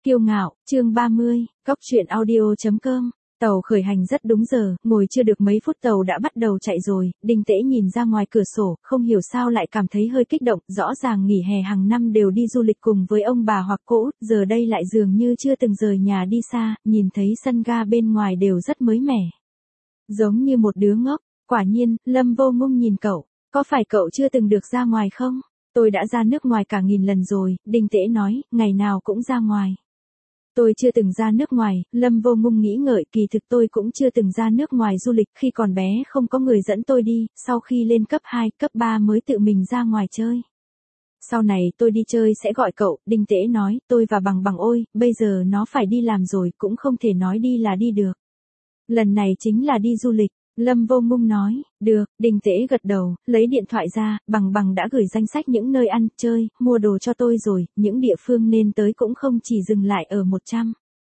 Kiêu ngạo, chương 30, Cóc truyện audio.com. Tàu khởi hành rất đúng giờ, ngồi chưa được mấy phút tàu đã bắt đầu chạy rồi, Đinh Tễ nhìn ra ngoài cửa sổ, không hiểu sao lại cảm thấy hơi kích động, rõ ràng nghỉ hè hàng năm đều đi du lịch cùng với ông bà hoặc cô út, giờ đây lại dường như chưa từng rời nhà đi xa, nhìn thấy sân ga bên ngoài đều rất mới mẻ. Giống như một đứa ngốc, quả nhiên, Lâm Vô Ngung nhìn cậu, có phải cậu chưa từng được ra ngoài không? Tôi đã ra nước ngoài cả 1000 lần rồi, Đinh Tễ nói, ngày nào cũng ra ngoài. Tôi chưa từng ra nước ngoài, Lâm Vô Ngung nghĩ ngợi, kỳ thực tôi cũng chưa từng ra nước ngoài du lịch, khi còn bé không có người dẫn tôi đi, sau khi lên cấp 2, cấp 3 mới tự mình ra ngoài chơi. Sau này tôi đi chơi sẽ gọi cậu, Đinh Tễ nói, tôi và Bằng Bằng ôi, bây giờ nó phải đi làm rồi, cũng không thể nói đi là đi được. Lần này chính là đi du lịch. Lâm Vô Ngung nói, được, Đinh Tễ gật đầu, lấy điện thoại ra, Bằng Bằng đã gửi danh sách những nơi ăn, chơi, mua đồ cho tôi rồi, những địa phương nên tới cũng không chỉ dừng lại ở 100.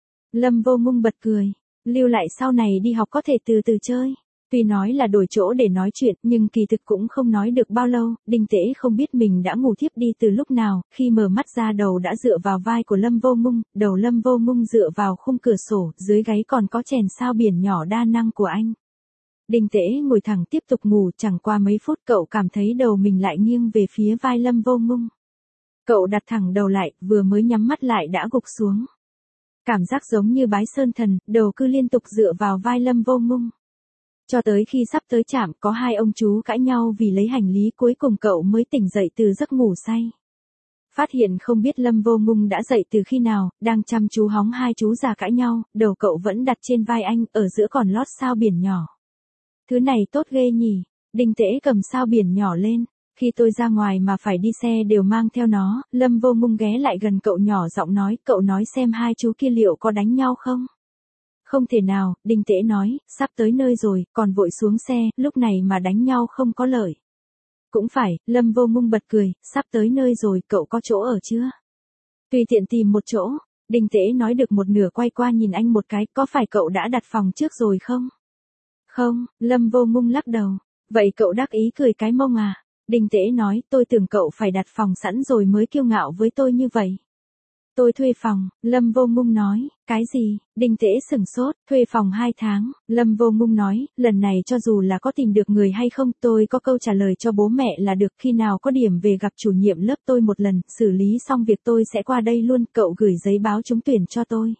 Lâm Vô Ngung bật cười, lưu lại sau này đi học có thể từ từ chơi. Tuy nói là đổi chỗ để nói chuyện, nhưng kỳ thực cũng không nói được bao lâu, Đinh Tễ không biết mình đã ngủ thiếp đi từ lúc nào, khi mở mắt ra đầu đã dựa vào vai của Lâm Vô Ngung, đầu Lâm Vô Ngung dựa vào khung cửa sổ, dưới gáy còn có chèn sao biển nhỏ đa năng của anh. Đinh Tễ ngồi thẳng tiếp tục ngủ, chẳng qua mấy phút cậu cảm thấy đầu mình lại nghiêng về phía vai Lâm Vô Ngung. Cậu đặt thẳng đầu lại, vừa mới nhắm mắt lại đã gục xuống. Cảm giác giống như bái sơn thần, đầu cứ liên tục dựa vào vai Lâm Vô Ngung. Cho tới khi sắp tới trạm, có hai ông chú cãi nhau vì lấy hành lý, cuối cùng cậu mới tỉnh dậy từ giấc ngủ say. Phát hiện không biết Lâm Vô Ngung đã dậy từ khi nào, đang chăm chú hóng hai chú già cãi nhau, đầu cậu vẫn đặt trên vai anh, ở giữa còn lót sao biển nhỏ. Thứ này tốt ghê nhỉ, Đinh Tễ cầm sao biển nhỏ lên, khi tôi ra ngoài mà phải đi xe đều mang theo nó, Lâm Vô Ngung ghé lại gần cậu nhỏ giọng nói, cậu nói xem hai chú kia liệu có đánh nhau không? Không thể nào, Đinh Tễ nói, sắp tới nơi rồi, còn vội xuống xe, lúc này mà đánh nhau không có lợi. Cũng phải, Lâm Vô Ngung bật cười, sắp tới nơi rồi, cậu có chỗ ở chưa? Tùy tiện tìm một chỗ, Đinh Tễ nói được một nửa quay qua nhìn anh một cái, có phải cậu đã đặt phòng trước rồi không? Không, Lâm Vô Ngung lắc đầu. Vậy cậu đắc ý cười cái mông à? Đinh Tễ nói, tôi tưởng cậu phải đặt phòng sẵn rồi mới kiêu ngạo với tôi như vậy. Tôi thuê phòng, Lâm Vô Ngung nói, cái gì? Đinh Tễ sửng sốt, thuê phòng 2 tháng, Lâm Vô Ngung nói, lần này cho dù là có tìm được người hay không, tôi có câu trả lời cho bố mẹ là được, khi nào có điểm về gặp chủ nhiệm lớp tôi một lần, xử lý xong việc tôi sẽ qua đây luôn, cậu gửi giấy báo trúng tuyển cho tôi.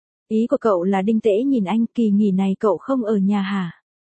Ý của cậu là Đinh Tễ nhìn anh, kỳ nghỉ này cậu không ở nhà hả?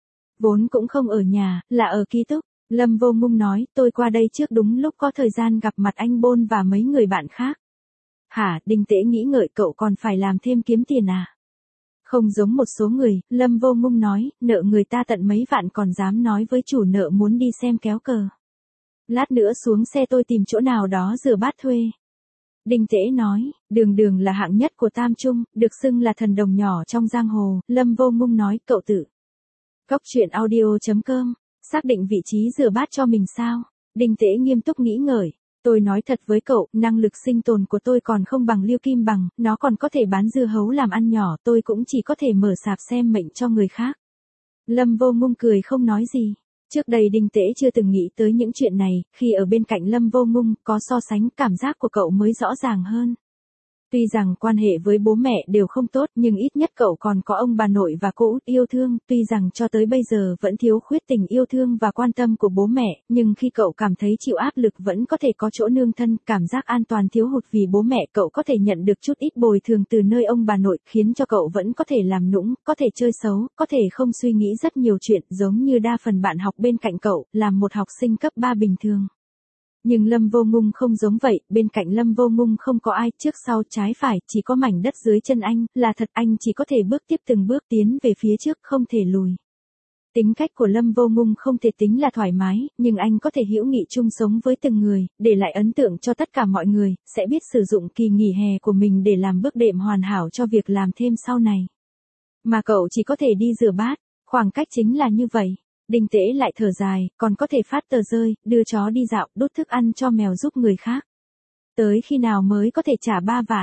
Vốn cũng không ở nhà, là ở ký túc. Lâm Vô Ngung nói, tôi qua đây trước đúng lúc có thời gian gặp mặt anh Bôn và mấy người bạn khác. Hả, Đinh Tễ nghĩ ngợi, cậu còn phải làm thêm kiếm tiền à? Không giống một số người, Lâm Vô Ngung nói, nợ người ta tận mấy vạn còn dám nói với chủ nợ muốn đi xem kéo cờ. Lát nữa xuống xe tôi tìm chỗ nào đó rửa bát thuê. Đinh Tễ nói, Đường Đường là hạng nhất của Tam Trung, được xưng là thần đồng nhỏ trong giang hồ, Lâm Vô Ngung nói, cậu tự. Cóc truyện audio.com, xác định vị trí rửa bát cho mình sao? Đinh Tễ nghiêm túc nghĩ ngợi, tôi nói thật với cậu, năng lực sinh tồn của tôi còn không bằng Liêu Kim Bằng, nó còn có thể bán dưa hấu làm ăn nhỏ, tôi cũng chỉ có thể mở sạp xem mệnh cho người khác. Lâm Vô Ngung cười không nói gì. Trước đây Đinh Tễ chưa từng nghĩ tới những chuyện này, khi ở bên cạnh Lâm Vô Ngung, có so sánh, cảm giác của cậu mới rõ ràng hơn. Tuy rằng quan hệ với bố mẹ đều không tốt, nhưng ít nhất cậu còn có ông bà nội và cô út yêu thương, tuy rằng cho tới bây giờ vẫn thiếu khuyết tình yêu thương và quan tâm của bố mẹ, nhưng khi cậu cảm thấy chịu áp lực vẫn có thể có chỗ nương thân, cảm giác an toàn thiếu hụt vì bố mẹ, cậu có thể nhận được chút ít bồi thường từ nơi ông bà nội, khiến cho cậu vẫn có thể làm nũng, có thể chơi xấu, có thể không suy nghĩ rất nhiều chuyện, giống như đa phần bạn học bên cạnh cậu, làm một học sinh cấp 3 bình thường. Nhưng Lâm Vô Ngung không giống vậy, bên cạnh Lâm Vô Ngung không có ai, trước sau trái phải, chỉ có mảnh đất dưới chân anh, là thật, anh chỉ có thể bước tiếp từng bước tiến về phía trước, không thể lùi. Tính cách của Lâm Vô Ngung không thể tính là thoải mái, nhưng anh có thể hữu nghị chung sống với từng người, để lại ấn tượng cho tất cả mọi người, sẽ biết sử dụng kỳ nghỉ hè của mình để làm bước đệm hoàn hảo cho việc làm thêm sau này. Mà cậu chỉ có thể đi rửa bát, khoảng cách chính là như vậy. Đinh Tễ lại thở dài, còn có thể phát tờ rơi, đưa chó đi dạo, đút thức ăn cho mèo giúp người khác. Tới khi nào mới có thể trả 3 vạn?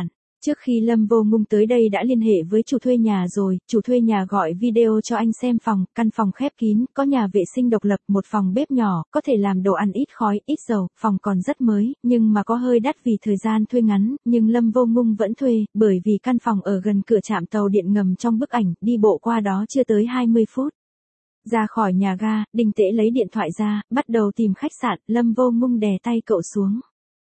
Trước khi Lâm Vô Ngung tới đây đã liên hệ với chủ thuê nhà rồi, chủ thuê nhà gọi video cho anh xem phòng, căn phòng khép kín, có nhà vệ sinh độc lập, một phòng bếp nhỏ, có thể làm đồ ăn ít khói, ít dầu, phòng còn rất mới, nhưng mà có hơi đắt vì thời gian thuê ngắn, nhưng Lâm Vô Ngung vẫn thuê, bởi vì căn phòng ở gần cửa trạm tàu điện ngầm trong bức ảnh, đi bộ qua đó chưa tới 20 phút. Ra khỏi nhà ga, Đinh Tễ lấy điện thoại ra, bắt đầu tìm khách sạn, Lâm Vô Ngung đè tay cậu xuống.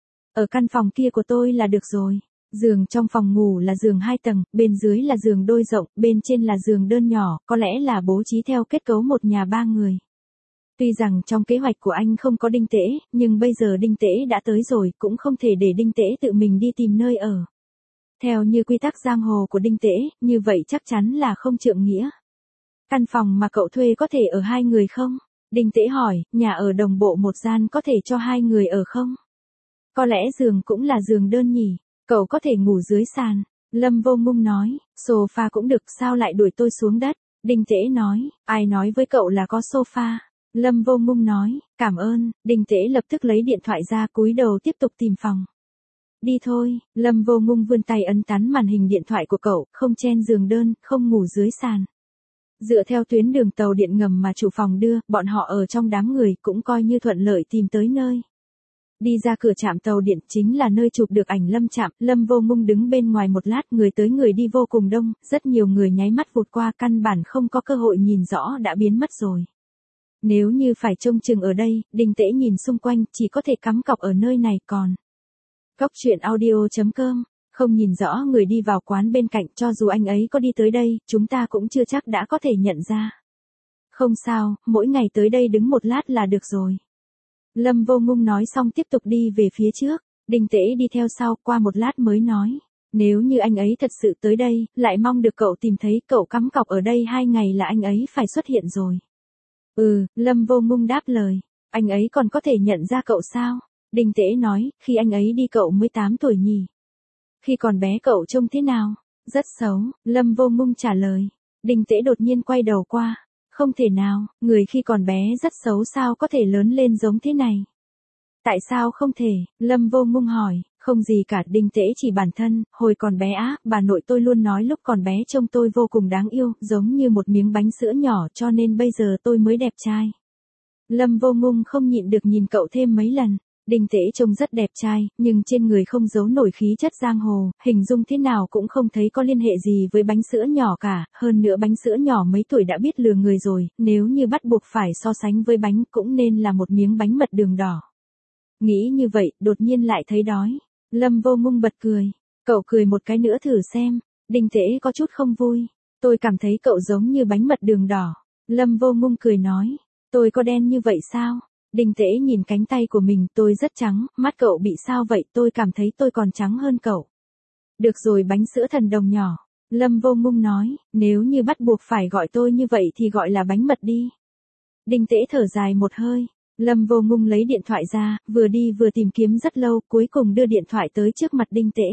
Ở căn phòng kia của tôi là được rồi. Giường trong phòng ngủ là giường 2 tầng, bên dưới là giường đôi rộng, bên trên là giường đơn nhỏ, có lẽ là bố trí theo kết cấu một nhà 3 người. Tuy rằng trong kế hoạch của anh không có Đinh Tễ, nhưng bây giờ Đinh Tễ đã tới rồi, cũng không thể để Đinh Tễ tự mình đi tìm nơi ở. Theo như quy tắc giang hồ của Đinh Tễ, như vậy chắc chắn là không trượng nghĩa. Căn phòng mà cậu thuê có thể ở 2 người không? Đinh Tễ hỏi, nhà ở đồng bộ một gian có thể cho 2 người ở không? Có lẽ giường cũng là giường đơn nhỉ? Cậu có thể ngủ dưới sàn. Lâm Vô Ngung nói, sofa cũng được, sao lại đuổi tôi xuống đất? Đinh Tễ nói, ai nói với cậu là có sofa? Lâm Vô Ngung nói, cảm ơn. Đinh Tễ lập tức lấy điện thoại ra, cúi đầu tiếp tục tìm phòng. Đi thôi. Lâm Vô Ngung vươn tay ấn tán màn hình điện thoại của cậu, không chen giường đơn, không ngủ dưới sàn. Dựa theo tuyến đường tàu điện ngầm mà chủ phòng đưa, bọn họ ở trong đám người cũng coi như thuận lợi tìm tới nơi. Đi ra cửa trạm tàu điện chính là nơi chụp được ảnh Lâm Trạm, Lâm Vô Ngung đứng bên ngoài một lát, người tới người đi vô cùng đông, rất nhiều người nháy mắt vụt qua, căn bản không có cơ hội nhìn rõ đã biến mất rồi. Nếu như phải trông chừng ở đây, Đinh Tễ nhìn xung quanh, chỉ có thể cắm cọc ở nơi này còn. Góc truyện audio.com, không nhìn rõ người đi vào quán bên cạnh, cho dù anh ấy có đi tới đây, chúng ta cũng chưa chắc đã có thể nhận ra. Không sao, mỗi ngày tới đây đứng một lát là được rồi. Lâm Vô Ngung nói xong tiếp tục đi về phía trước, Đinh Tễ đi theo sau, qua một lát mới nói. Nếu như anh ấy thật sự tới đây, lại mong được cậu tìm thấy, cậu cắm cọc ở đây 2 ngày là anh ấy phải xuất hiện rồi. Lâm Vô Ngung đáp lời. Anh ấy còn có thể nhận ra cậu sao? Đinh Tễ nói, khi anh ấy đi cậu mới 8 tuổi nhỉ? Khi còn bé cậu trông thế nào? Rất xấu, Lâm Vô Ngung trả lời. Đinh Tễ đột nhiên quay đầu qua. Không thể nào, người khi còn bé rất xấu sao có thể lớn lên giống thế này? Tại sao không thể? Lâm Vô Ngung hỏi. Không gì cả, Đinh Tễ chỉ bản thân, hồi còn bé á, bà nội tôi luôn nói lúc còn bé trông tôi vô cùng đáng yêu, giống như một miếng bánh sữa nhỏ, cho nên bây giờ tôi mới đẹp trai. Lâm Vô Ngung không nhịn được nhìn cậu thêm mấy lần. Đinh Tễ trông rất đẹp trai, nhưng trên người không giấu nổi khí chất giang hồ, hình dung thế nào cũng không thấy có liên hệ gì với bánh sữa nhỏ cả, hơn nữa bánh sữa nhỏ mấy tuổi đã biết lừa người rồi, nếu như bắt buộc phải so sánh với bánh cũng nên là một miếng bánh mật đường đỏ. Nghĩ như vậy, đột nhiên lại thấy đói. Lâm Vô Ngung bật cười. Cậu cười một cái nữa thử xem. Đinh Tễ có chút không vui. Tôi cảm thấy cậu giống như bánh mật đường đỏ. Lâm Vô Ngung cười nói. Tôi có đen như vậy sao? Đinh Tễ nhìn cánh tay của mình, tôi rất trắng, mắt cậu bị sao vậy? Tôi cảm thấy tôi còn trắng hơn cậu. Được rồi, bánh sữa thần đồng nhỏ. Lâm Vô Ngung nói, nếu như bắt buộc phải gọi tôi như vậy thì gọi là bánh mật đi. Đinh Tễ thở dài một hơi. Lâm Vô Ngung lấy điện thoại ra, vừa đi vừa tìm kiếm rất lâu, cuối cùng đưa điện thoại tới trước mặt Đinh Tễ.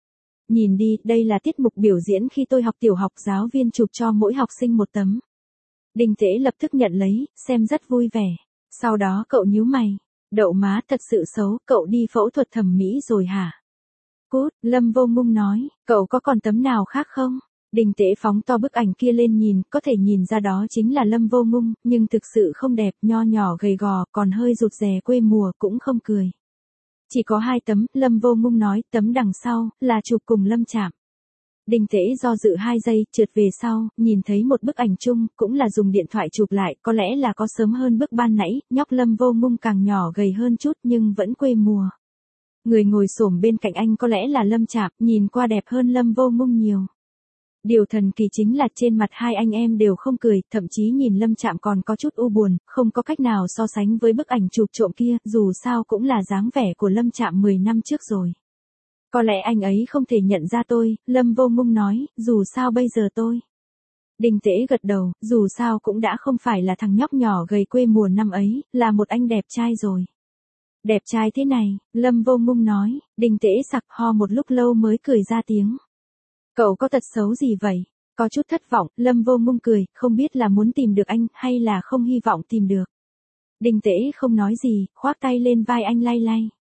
Nhìn đi, đây là tiết mục biểu diễn khi tôi học tiểu học, giáo viên chụp cho mỗi học sinh một tấm. Đinh Tễ lập tức nhận lấy, xem rất vui vẻ. Sau đó cậu nhíu mày. Đậu má thật sự xấu, cậu đi phẫu thuật thẩm mỹ rồi hả? Cút, Lâm Vô Ngung nói, cậu có còn tấm nào khác không? Đinh Tễ phóng to bức ảnh kia lên nhìn, có thể nhìn ra đó chính là Lâm Vô Ngung, nhưng thực sự không đẹp, nho nhỏ gầy gò, còn hơi rụt rè quê mùa, cũng không cười. Chỉ có 2 tấm, Lâm Vô Ngung nói, tấm đằng sau, là chụp cùng Lâm Trạm. Đinh Tễ do dự 2 giây, trượt về sau, nhìn thấy một bức ảnh chung, cũng là dùng điện thoại chụp lại, có lẽ là có sớm hơn bức ban nãy, nhóc Lâm Vô Ngung càng nhỏ gầy hơn chút nhưng vẫn quê mùa. Người ngồi xổm bên cạnh anh có lẽ là Lâm Trạm, nhìn qua đẹp hơn Lâm Vô Ngung nhiều. Điều thần kỳ chính là trên mặt hai anh em đều không cười, thậm chí nhìn Lâm Trạm còn có chút u buồn, không có cách nào so sánh với bức ảnh chụp trộm kia, dù sao cũng là dáng vẻ của Lâm Trạm 10 năm trước rồi. Có lẽ anh ấy không thể nhận ra tôi, Lâm Vô Ngung nói, dù sao bây giờ tôi. Đinh Tễ gật đầu, dù sao cũng đã không phải là thằng nhóc nhỏ gầy quê mùa năm ấy, là một anh đẹp trai rồi. Đẹp trai thế này, Lâm Vô Ngung nói, Đinh Tễ sặc ho một lúc lâu mới cười ra tiếng. Cậu có tật xấu gì vậy? Có chút thất vọng, Lâm Vô Ngung cười, không biết là muốn tìm được anh, hay là không hy vọng tìm được. Đinh Tễ không nói gì, khoác tay lên vai anh lay lay.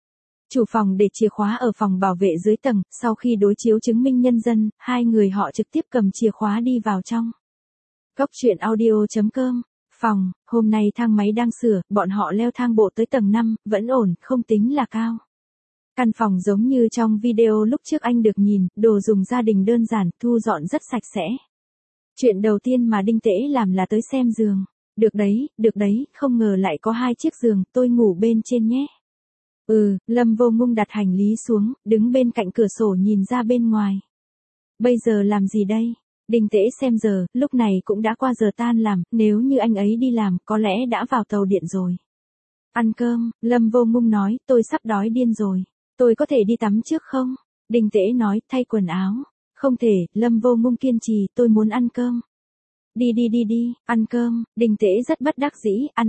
Chủ phòng để chìa khóa ở phòng bảo vệ dưới tầng, sau khi đối chiếu chứng minh nhân dân, hai người họ trực tiếp cầm chìa khóa đi vào trong. Cốc truyện audio.com. Phòng, hôm nay thang máy đang sửa, bọn họ leo thang bộ tới tầng 5, vẫn ổn, không tính là cao. Căn phòng giống như trong video lúc trước anh được nhìn, đồ dùng gia đình đơn giản, thu dọn rất sạch sẽ. Chuyện đầu tiên mà Đinh Tễ làm là tới xem giường. Được đấy, không ngờ lại có 2 chiếc giường, tôi ngủ bên trên nhé. Lâm Vô Ngung đặt hành lý xuống, đứng bên cạnh cửa sổ nhìn ra bên ngoài. Bây giờ làm gì đây? Đinh Tễ xem giờ, lúc này cũng đã qua giờ tan làm, nếu như anh ấy đi làm, có lẽ đã vào tàu điện rồi. Ăn cơm, Lâm Vô Ngung nói, tôi sắp đói điên rồi. Tôi có thể đi tắm trước không? Đinh Tễ nói, thay quần áo. Không thể, Lâm Vô Ngung kiên trì, tôi muốn ăn cơm. Đi, ăn cơm, Đinh Tễ rất bất đắc dĩ, ăn.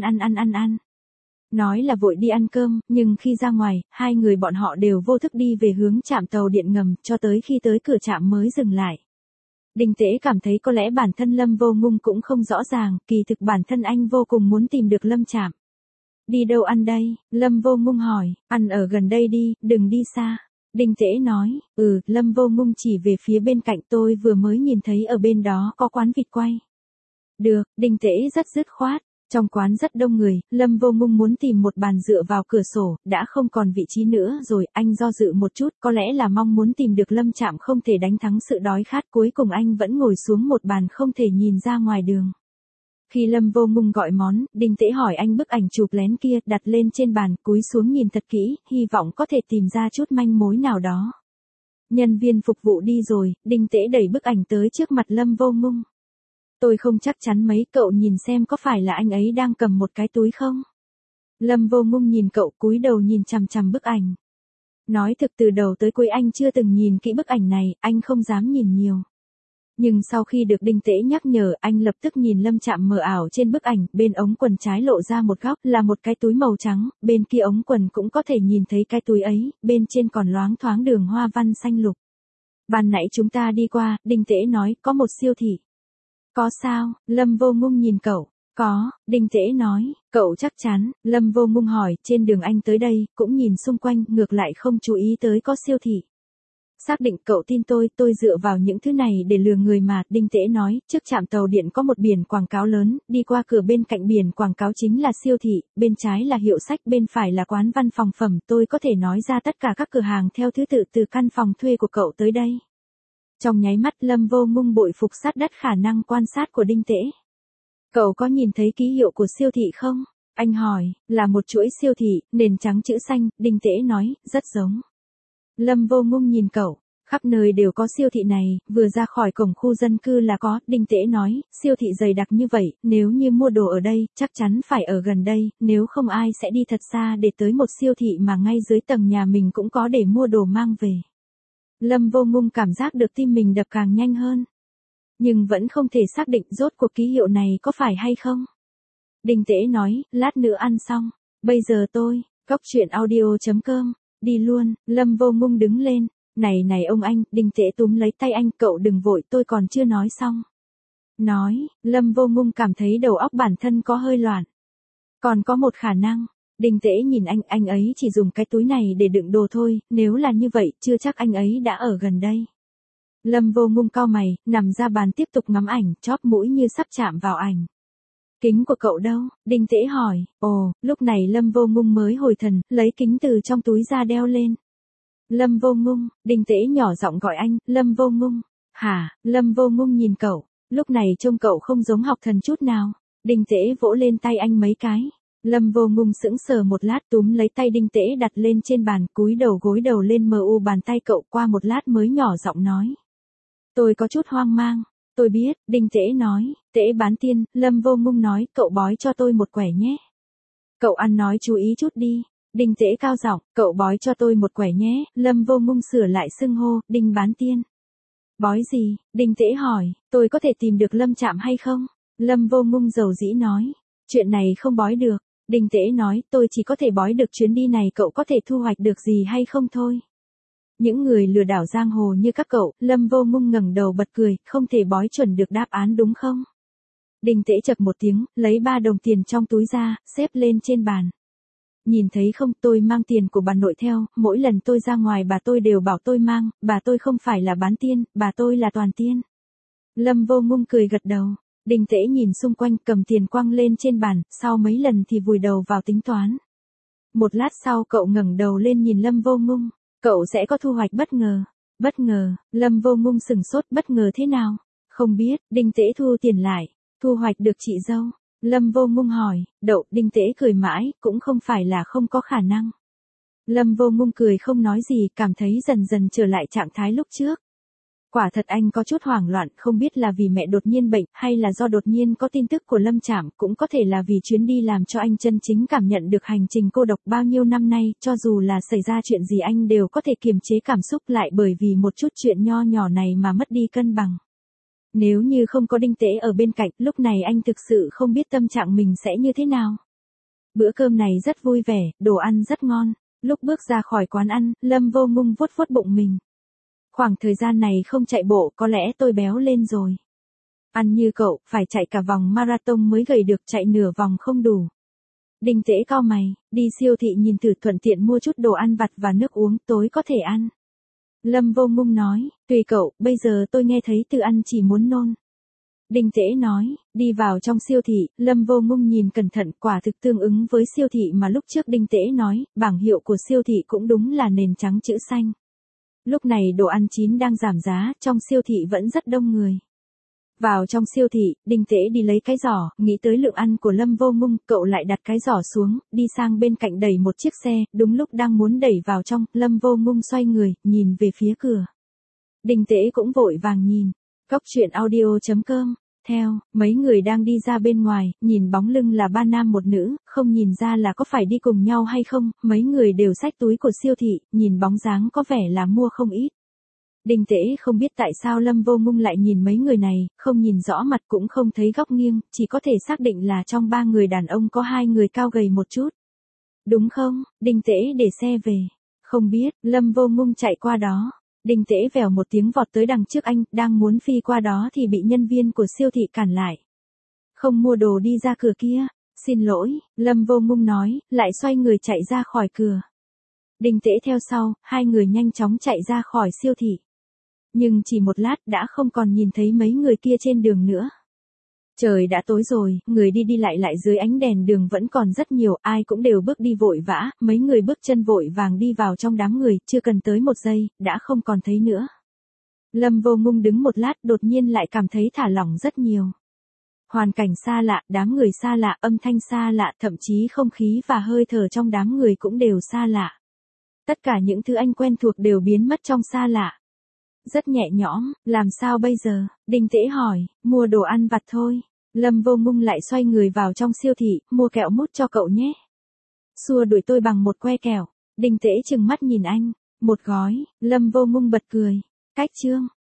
Nói là vội đi ăn cơm, nhưng khi ra ngoài, hai người bọn họ đều vô thức đi về hướng trạm tàu điện ngầm, cho tới khi tới cửa trạm mới dừng lại. Đinh Tễ cảm thấy có lẽ bản thân Lâm Vô Ngung cũng không rõ ràng, kỳ thực bản thân anh vô cùng muốn tìm được Lâm Trạm. Đi đâu ăn đây? Lâm Vô Ngung hỏi, ăn ở gần đây đi, đừng đi xa. Đinh Tễ nói, Lâm Vô Ngung chỉ về phía bên cạnh, tôi vừa mới nhìn thấy ở bên đó có quán vịt quay. Được, Đinh Tễ rất dứt khoát. Trong quán rất đông người, Lâm Vô Ngung muốn tìm một bàn dựa vào cửa sổ, đã không còn vị trí nữa rồi, anh do dự một chút, có lẽ là mong muốn tìm được Lâm Trạm không thể đánh thắng sự đói khát, cuối cùng anh vẫn ngồi xuống một bàn không thể nhìn ra ngoài đường. Khi Lâm Vô Ngung gọi món, Đinh Tễ hỏi anh bức ảnh chụp lén kia, đặt lên trên bàn, cúi xuống nhìn thật kỹ, hy vọng có thể tìm ra chút manh mối nào đó. Nhân viên phục vụ đi rồi, Đinh Tễ đẩy bức ảnh tới trước mặt Lâm Vô Ngung. Tôi không chắc chắn mấy, cậu nhìn xem có phải là anh ấy đang cầm một cái túi không? Lâm Vô Ngung nhìn cậu, cúi đầu nhìn chằm chằm bức ảnh. Nói thực từ đầu tới cuối anh chưa từng nhìn kỹ bức ảnh này, anh không dám nhìn nhiều. Nhưng sau khi được Đinh Tễ nhắc nhở, anh lập tức nhìn Lâm Trạm mờ ảo trên bức ảnh, bên ống quần trái lộ ra một góc là một cái túi màu trắng, bên kia ống quần cũng có thể nhìn thấy cái túi ấy, bên trên còn loáng thoáng đường hoa văn xanh lục. Ban nãy chúng ta đi qua, Đinh Tễ nói, có một siêu thị. Có sao? Lâm Vô Ngung nhìn cậu. Có, Đinh Tễ nói, cậu chắc chắn, Lâm Vô Ngung hỏi, trên đường anh tới đây, cũng nhìn xung quanh, ngược lại không chú ý tới có siêu thị. Xác định cậu tin tôi dựa vào những thứ này để lừa người mà, Đinh Tễ nói, trước trạm tàu điện có một biển quảng cáo lớn, đi qua cửa bên cạnh biển quảng cáo chính là siêu thị, bên trái là hiệu sách, bên phải là quán văn phòng phẩm, tôi có thể nói ra tất cả các cửa hàng theo thứ tự từ căn phòng thuê của cậu tới đây. Trong nháy mắt Lâm Vô Ngung bội phục sát đất khả năng quan sát của Đinh Tễ. Cậu có nhìn thấy ký hiệu của siêu thị không? Anh hỏi, là một chuỗi siêu thị, nền trắng chữ xanh, Đinh Tễ nói, rất giống. Lâm Vô Ngung nhìn cậu, khắp nơi đều có siêu thị này, vừa ra khỏi cổng khu dân cư là có, Đinh Tễ nói, siêu thị dày đặc như vậy, nếu như mua đồ ở đây, chắc chắn phải ở gần đây, nếu không ai sẽ đi thật xa để tới một siêu thị mà ngay dưới tầng nhà mình cũng có để mua đồ mang về. Lâm Vô Ngung cảm giác được tim mình đập càng nhanh hơn. Nhưng vẫn không thể xác định rốt cuộc ký hiệu này có phải hay không. Đinh Tễ nói, lát nữa ăn xong. Bây giờ tôi, cốc truyện audio.com, đi luôn, Lâm Vô Ngung đứng lên. Này ông anh, Đinh Tễ túm lấy tay anh, cậu đừng vội, tôi còn chưa nói xong. Nói, Lâm Vô Ngung cảm thấy đầu óc bản thân có hơi loạn. Còn có một khả năng. Đinh Tễ nhìn anh ấy chỉ dùng cái túi này để đựng đồ thôi, nếu là như vậy, chưa chắc anh ấy đã ở gần đây. Lâm Vô Ngung cau mày, nằm ra bàn tiếp tục ngắm ảnh, chóp mũi như sắp chạm vào ảnh. Kính của cậu đâu? Đinh Tễ hỏi. Lúc này Lâm Vô Ngung mới hồi thần, lấy kính từ trong túi ra đeo lên. Lâm Vô Ngung, Đinh Tễ nhỏ giọng gọi anh, Lâm Vô Ngung. Hả? Lâm Vô Ngung nhìn cậu, lúc này trông cậu không giống học thần chút nào. Đinh Tễ vỗ lên tay anh mấy cái. Lâm Vô Ngung sững sờ một lát, túm lấy tay Đinh Tễ đặt lên trên bàn, cúi đầu gối đầu lên mờ u bàn tay cậu, qua một lát mới nhỏ giọng nói. Tôi có chút hoang mang. Tôi biết, Đinh Tễ nói, Tễ bán tiên, Lâm Vô Ngung nói, cậu bói cho tôi một quẻ nhé. Cậu ăn nói chú ý chút đi. Đinh Tễ cao giọng, cậu bói cho tôi một quẻ nhé. Lâm Vô Ngung sửa lại xưng hô, Đinh bán tiên. Bói gì? Đinh Tễ hỏi, tôi có thể tìm được Lâm Trạm hay không? Lâm Vô Ngung dầu dĩ nói, chuyện này không bói được. Đinh Tễ nói, tôi chỉ có thể bói được chuyến đi này cậu có thể thu hoạch được gì hay không thôi. Những người lừa đảo giang hồ như các cậu, Lâm Vô Ngung ngẩng đầu bật cười, không thể bói chuẩn được đáp án đúng không? Đinh Tễ chậc một tiếng, lấy 3 đồng tiền trong túi ra, xếp lên trên bàn. Nhìn thấy không, tôi mang tiền của bà nội theo, mỗi lần tôi ra ngoài bà tôi đều bảo tôi mang, bà tôi không phải là bán tiên, bà tôi là toàn tiên. Lâm Vô Ngung cười gật đầu. Đinh Tễ nhìn xung quanh cầm tiền quăng lên trên bàn, sau mấy lần thì vùi đầu vào tính toán. Một lát sau cậu ngẩng đầu lên nhìn Lâm Vô Ngung, cậu sẽ có thu hoạch bất ngờ. Bất ngờ, Lâm Vô Ngung sửng sốt, bất ngờ thế nào? Không biết, Đinh Tễ thu tiền lại, thu hoạch được chị dâu. Lâm Vô Ngung hỏi, đậu, Đinh Tễ cười mãi, cũng không phải là không có khả năng. Lâm Vô Ngung cười không nói gì, cảm thấy dần dần trở lại trạng thái lúc trước. Quả thật anh có chút hoảng loạn, không biết là vì mẹ đột nhiên bệnh, hay là do đột nhiên có tin tức của Lâm Trảm, cũng có thể là vì chuyến đi làm cho anh chân chính cảm nhận được hành trình cô độc bao nhiêu năm nay, cho dù là xảy ra chuyện gì anh đều có thể kiềm chế cảm xúc lại bởi vì một chút chuyện nho nhỏ này mà mất đi cân bằng. Nếu như không có Đinh Tễ ở bên cạnh, lúc này anh thực sự không biết tâm trạng mình sẽ như thế nào. Bữa cơm này rất vui vẻ, đồ ăn rất ngon. Lúc bước ra khỏi quán ăn, Lâm Vô Ngung vuốt vuốt bụng mình. Khoảng thời gian này không chạy bộ, có lẽ tôi béo lên rồi. Ăn như cậu, phải chạy cả vòng marathon mới gầy được, chạy nửa vòng không đủ. Đinh Tễ cau mày, đi siêu thị nhìn thử, thuận tiện mua chút đồ ăn vặt và nước uống, tối có thể ăn. Lâm Vô Ngung nói, tùy cậu, bây giờ tôi nghe thấy từ ăn chỉ muốn nôn. Đinh Tễ nói, đi vào trong siêu thị, Lâm Vô Ngung nhìn cẩn thận, quả thực tương ứng với siêu thị mà lúc trước Đinh Tễ nói, bảng hiệu của siêu thị cũng đúng là nền trắng chữ xanh. Lúc này đồ ăn chín đang giảm giá, trong siêu thị vẫn rất đông người. Vào trong siêu thị, Đinh Tễ đi lấy cái giỏ, nghĩ tới lượng ăn của Lâm Vô Ngung, cậu lại đặt cái giỏ xuống, đi sang bên cạnh đẩy một chiếc xe, đúng lúc đang muốn đẩy vào trong, Lâm Vô Ngung xoay người, nhìn về phía cửa. Đinh Tễ cũng vội vàng nhìn. Cóc truyện audio.com. Theo, mấy người đang đi ra bên ngoài, nhìn bóng lưng là ba nam một nữ, không nhìn ra là có phải đi cùng nhau hay không, mấy người đều xách túi của siêu thị, nhìn bóng dáng có vẻ là mua không ít. Đinh Tễ không biết tại sao Lâm Vô Ngung lại nhìn mấy người này, không nhìn rõ mặt cũng không thấy góc nghiêng, chỉ có thể xác định là trong ba người đàn ông có hai người cao gầy một chút. Đúng không? Đinh Tễ để xe về. Không biết, Lâm Vô Ngung chạy qua đó. Đinh Tễ vèo một tiếng vọt tới đằng trước anh, đang muốn phi qua đó thì bị nhân viên của siêu thị cản lại. Không mua đồ đi ra cửa kia. Xin lỗi, Lâm Vô Ngung nói, lại xoay người chạy ra khỏi cửa. Đinh Tễ theo sau, hai người nhanh chóng chạy ra khỏi siêu thị. Nhưng chỉ một lát đã không còn nhìn thấy mấy người kia trên đường nữa. Trời đã tối rồi, người đi đi lại dưới ánh đèn đường vẫn còn rất nhiều, ai cũng đều bước đi vội vã, mấy người bước chân vội vàng đi vào trong đám người, chưa cần tới một giây, đã không còn thấy nữa. Lâm Vô Ngung đứng một lát đột nhiên lại cảm thấy thả lỏng rất nhiều. Hoàn cảnh xa lạ, đám người xa lạ, âm thanh xa lạ, thậm chí không khí và hơi thở trong đám người cũng đều xa lạ. Tất cả những thứ anh quen thuộc đều biến mất trong xa lạ. Rất nhẹ nhõm, làm sao bây giờ? Đinh Tễ hỏi, mua đồ ăn vặt thôi. Lâm Vô Ngung lại xoay người vào trong siêu thị, mua kẹo mút cho cậu nhé. Xua đuổi tôi bằng một que kẹo. Đinh Tễ trừng mắt nhìn anh. Một gói, Lâm Vô Ngung bật cười. Cách chương.